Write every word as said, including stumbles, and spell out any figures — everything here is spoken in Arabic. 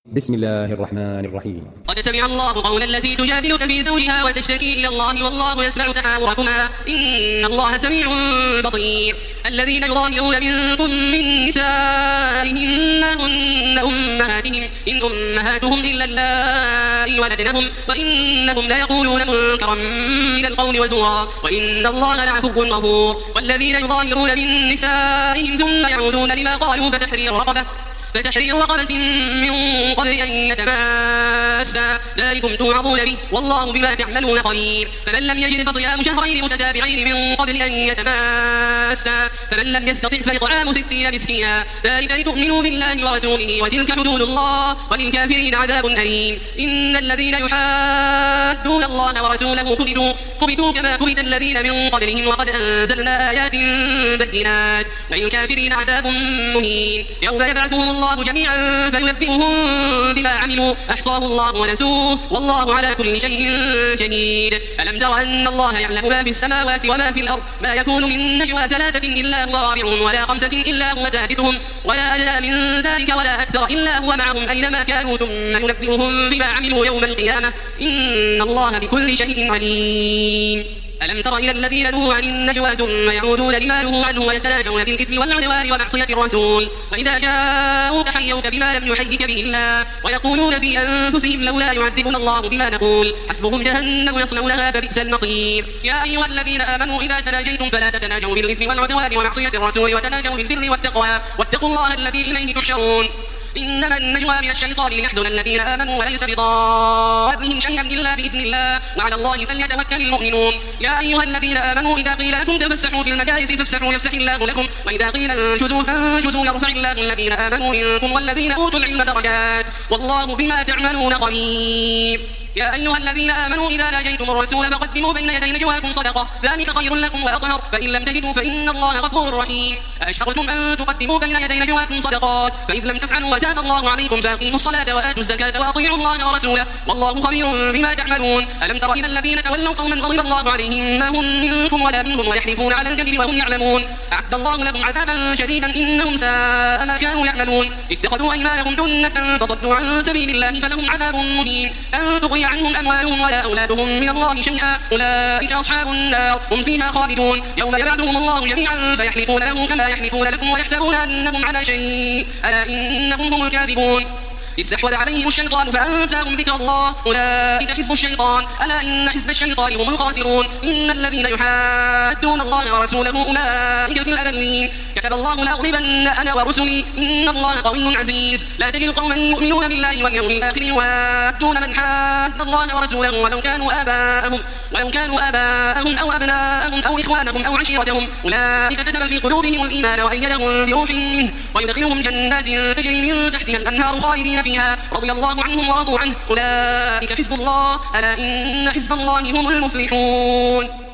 بسم الله الرحمن الرحيم. قد سمع الله قول التي تجادلك في زوجها وتشتكي إلى الله والله يسمع تحاوركما إن الله سميع بصير. الذين يظاهرون منكم من نسائهم ما هن أمهاتهم إن أمهاتهم إلا اللائي ولدنهم وإنهم ليقولون منكرا من القول وزورا وإن الله لعفو غفور. والذين يظاهرون من نسائهم ثم يعودون لما قالوا فتحرير رقبة فتحرير رقبة من قبل أن يتماسا ذلكم توعظون به والله بما تعملون خبير. فمن لم يجد فصيام شهرين متتابعين من قبل أن يتماسا فمن لم يستطع فإطعام ستين مسكينا ذلك لتؤمنوا بالله ورسوله وتلك حدود الله وللكافرين عذاب أليم. إن الذين يحادون الله ورسوله كبتوا كبتوا كما كبت الذين من قبلهم وقد أنزلنا آيات بينات وللكافرين عذاب مهين. يوم يبعثهم الله جميعا فينبئهم بما عملوا أحصاه الله ونسوه والله على كل شيء شهيد. ألم تر أن الله يعلم ما في السماوات وما في الأرض ما يكون من نجوى ثلاثة إلا هو رابعهم ولا خمسة إلا هو سادسهم ولا أدنى من ذلك ولا أكثر إلا هو معهم أينما كانوا ثم ينبئهم بما عملوا يوم القيامة إن الله بكل شيء عليم. ألم تر إلى الذين نهوا عن النجوى ثم يعودون لما نهوا عنه ويتناجون بالإثم والعدوان ومعصية الرسول وإذا جاءوك حيوك بما لم يحيك به الله ويقولون في أنفسهم لولا يعذبنا الله بما نقول حسبهم جهنم يصلونها فبئس المصير. يا أيها الذين آمنوا إذا تناجيتم فلا تتناجوا بالإثم والعدوان ومعصية الرسول وتناجوا بالبر والتقوى واتقوا الله الذي إليه تحشرون. إنما النجوى من الشيطان ليحزن الذين آمنوا وليس بضارهم شيئا إلا بإذن الله وعلى الله فليتوكل المؤمنون. يا أيها الذين آمنوا إذا قيل لكم تفسحوا في المجالس فافسحوا يفسح الله لكم وإذا قيل انشزوا فانشزوا يرفع الله الذين آمنوا منكم والذين أوتوا العلم درجات والله بما تعملون خبير. يا أيها الذين آمنوا إذا ناجيتم الرسول فقدموا بين يدي نجواكم صدقة ذلك خير لكم وأطهر فإن لم تجدوا فإن الله غفور رحيم. أشفقتم أن تقدموا بين يدي نجواكم صدقات فإذ لم تفعلوا وتاب الله عليكم فأقيموا الصلاة وآتوا الزكاة وأطيعوا الله ورسوله والله خبير بما تعملون. ألم تر إلى الذين تولوا قوما غضب الله عليهم ما هم منكم ولا منهم ويحلفون على الكذب وهم يعلمون أعد الله لهم عذابا شديدا إنهم ساء ما كانوا يعملون. اتخذوا أيمانهم جنة فصدوا عن سبيل الله فلهم عذاب مهين لن تغني عنهم أموالهم ولا أولادهم من الله شيئا أولئك أصحاب النار هم فيها خالدون. يوم يبعثهم الله جميعا فيحلفون له كما يحلفون لكم ويحسبون أنهم على شيء ألا إنهم هم الكاذبون. استحوذ عليهم الشيطان فأنساهم ذكر الله أولئك حزب الشيطان ألا إن حزب الشيطان هم الخاسرون. إن الذين يحادون الله ورسوله أولئك في الأذلين. كتب الله لأغلبن أنا ورسلي إن الله قوي عزيز. لا تجد قوما يؤمنون بالله واليوم الآخر يوادون من حاد الله ورسوله ولو كانوا آباءهم ولو كانوا آباءهم أو أبناءهم أو إخوانهم أو عشيرتهم أولئك كتب في قلوبهم الإيمان وأيدهم بروح منه ويدخلهم جنات تجري من تحتها الأنهار خالدين فيها رضي الله عنهم ورضوا عنه أولئك حزب الله ألا إن حزب الله هم المفلحون.